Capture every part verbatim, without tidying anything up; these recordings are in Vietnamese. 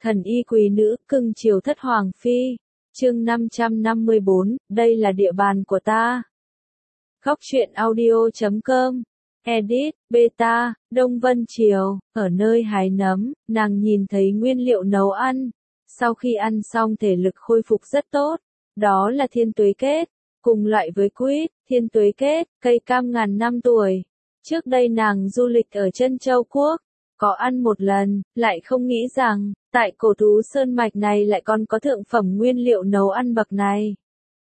Thần y quý nữ, cưng chiều thất hoàng phi. Chương năm trăm năm mươi bốn, đây là địa bàn của ta. Góc truyện audio chấm com. Edit, Beta, Đông Vân Triều, ở nơi hái nấm, nàng nhìn thấy nguyên liệu nấu ăn. Sau khi ăn xong thể lực khôi phục rất tốt. Đó là thiên tuế kết, cùng loại với quýt, thiên tuế kết, cây cam ngàn năm tuổi. Trước đây nàng du lịch ở Trân Châu Quốc, có ăn một lần, lại không nghĩ rằng, tại cổ thú sơn mạch này lại còn có thượng phẩm nguyên liệu nấu ăn bậc này.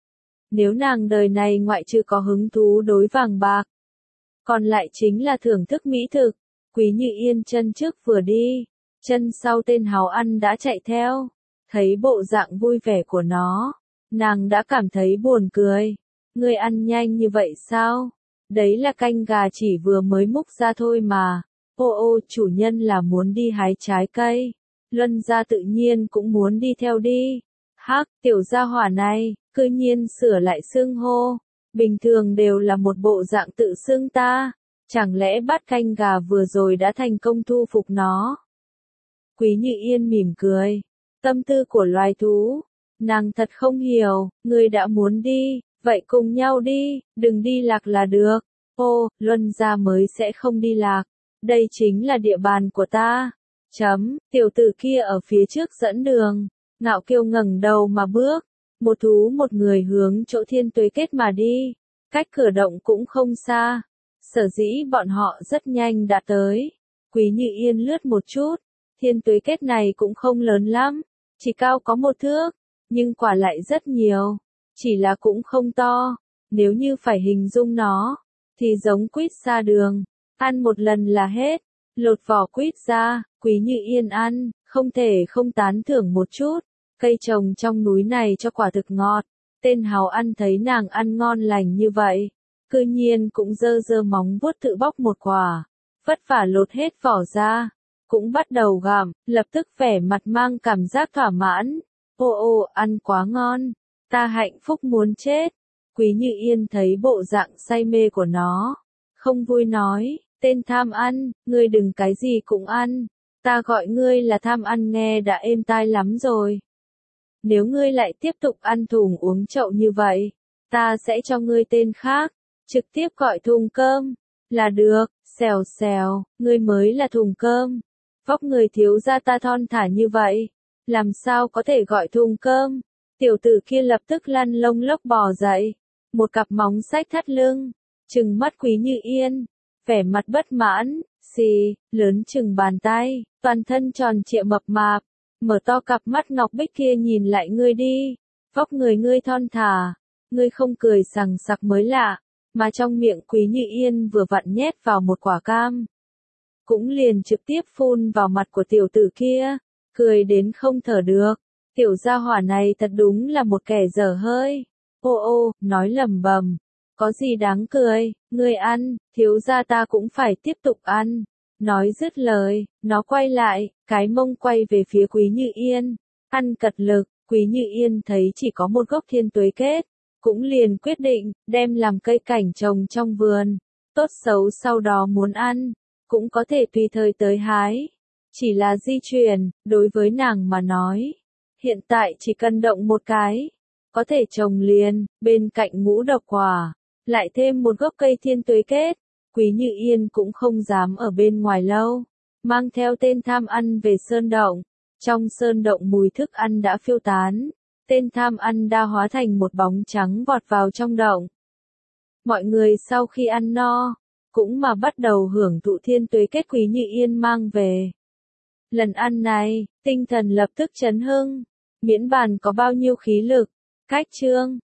Nếu nàng đời này ngoại trừ có hứng thú đối vàng bạc, còn lại chính là thưởng thức mỹ thực. Quý Như Yên chân trước vừa đi, chân sau tên háo ăn đã chạy theo, thấy bộ dạng vui vẻ của nó, nàng đã cảm thấy buồn cười. Ngươi ăn nhanh như vậy sao? Đấy là canh gà chỉ vừa mới múc ra thôi mà. Ô ô, chủ nhân là muốn đi hái trái cây. Luân gia tự nhiên cũng muốn đi theo đi. Hắc, tiểu gia hỏa này, cư nhiên sửa lại xưng hô. Bình thường đều là một bộ dạng tự xưng ta. Chẳng lẽ bát canh gà vừa rồi đã thành công thu phục nó? Quý Như Yên mỉm cười. Tâm tư của loài thú. Nàng thật không hiểu, ngươi đã muốn đi, vậy cùng nhau đi, đừng đi lạc là được. Ô, Luân gia mới sẽ không đi lạc. Đây chính là địa bàn của ta. Chấm, tiểu tử kia ở phía trước dẫn đường. Ngạo kiêu ngẩng đầu mà bước. Một thú một người hướng chỗ thiên tuế kết mà đi. Cách cửa động cũng không xa. Sở dĩ bọn họ rất nhanh đã tới. Quý Như Yên lướt một chút. Thiên tuế kết này cũng không lớn lắm. Chỉ cao có một thước. Nhưng quả lại rất nhiều. Chỉ là cũng không to. Nếu như phải hình dung nó, thì giống quýt xa đường. Ăn một lần là hết. Lột vỏ quýt ra, Quý Như Yên ăn, không thể không tán thưởng một chút. Cây trồng trong núi này cho quả thực ngọt. Tên háo ăn thấy nàng ăn ngon lành như vậy, cư nhiên cũng giơ giơ móng vuốt tự bóc một quả. Vất vả lột hết vỏ ra, cũng bắt đầu gặm, lập tức vẻ mặt mang cảm giác thỏa mãn. Ô ô, ăn quá ngon, ta hạnh phúc muốn chết. Quý Như Yên thấy bộ dạng say mê của nó, không vui nói, tên tham ăn, ngươi đừng cái gì cũng ăn, ta gọi ngươi là tham ăn nghe đã êm tai lắm rồi. Nếu ngươi lại tiếp tục ăn thùng uống chậu như vậy, ta sẽ cho ngươi tên khác, trực tiếp gọi thùng cơm, là được. Xèo xèo, ngươi mới là thùng cơm, vóc người thiếu gia ta thon thả như vậy, làm sao có thể gọi thùng cơm. Tiểu tử kia lập tức lăn lông lốc bò dậy, một cặp móng xách thắt lưng, trừng mắt Quý Như Yên, vẻ mặt bất mãn, xì, lớn chừng bàn tay, toàn thân tròn trịa mập mạp, mở to cặp mắt ngọc bích kia nhìn lại ngươi đi, vóc người ngươi thon thả, ngươi không cười sằng sặc mới lạ, mà trong miệng Quý Như Yên vừa vặn nhét vào một quả cam, cũng liền trực tiếp phun vào mặt của tiểu tử kia, cười đến không thở được. Tiểu gia hỏa này thật đúng là một kẻ dở hơi. Ô ô, nói lầm bầm. Có gì đáng cười, ngươi ăn, thiếu gia ta cũng phải tiếp tục ăn. Nói dứt lời, nó quay lại, cái mông quay về phía Quý Như Yên. Ăn cật lực, Quý Như Yên thấy chỉ có một gốc thiên tuế kết. Cũng liền quyết định, đem làm cây cảnh trồng trong vườn. Tốt xấu sau đó muốn ăn, cũng có thể tùy thời tới hái. Chỉ là di chuyển, đối với nàng mà nói. Hiện tại chỉ cần động một cái, có thể trồng liền, bên cạnh ngũ độc quả, lại thêm một gốc cây thiên tuế kết. Quý Như Yên cũng không dám ở bên ngoài lâu, mang theo tên tham ăn về sơn động. Trong sơn động mùi thức ăn đã phiêu tán, tên tham ăn đã hóa thành một bóng trắng vọt vào trong động. Mọi người sau khi ăn no, cũng mà bắt đầu hưởng thụ thiên tuế kết Quý Như Yên mang về. Lần ăn này, tinh thần lập tức chấn hưng, miễn bàn có bao nhiêu khí lực. Cách chương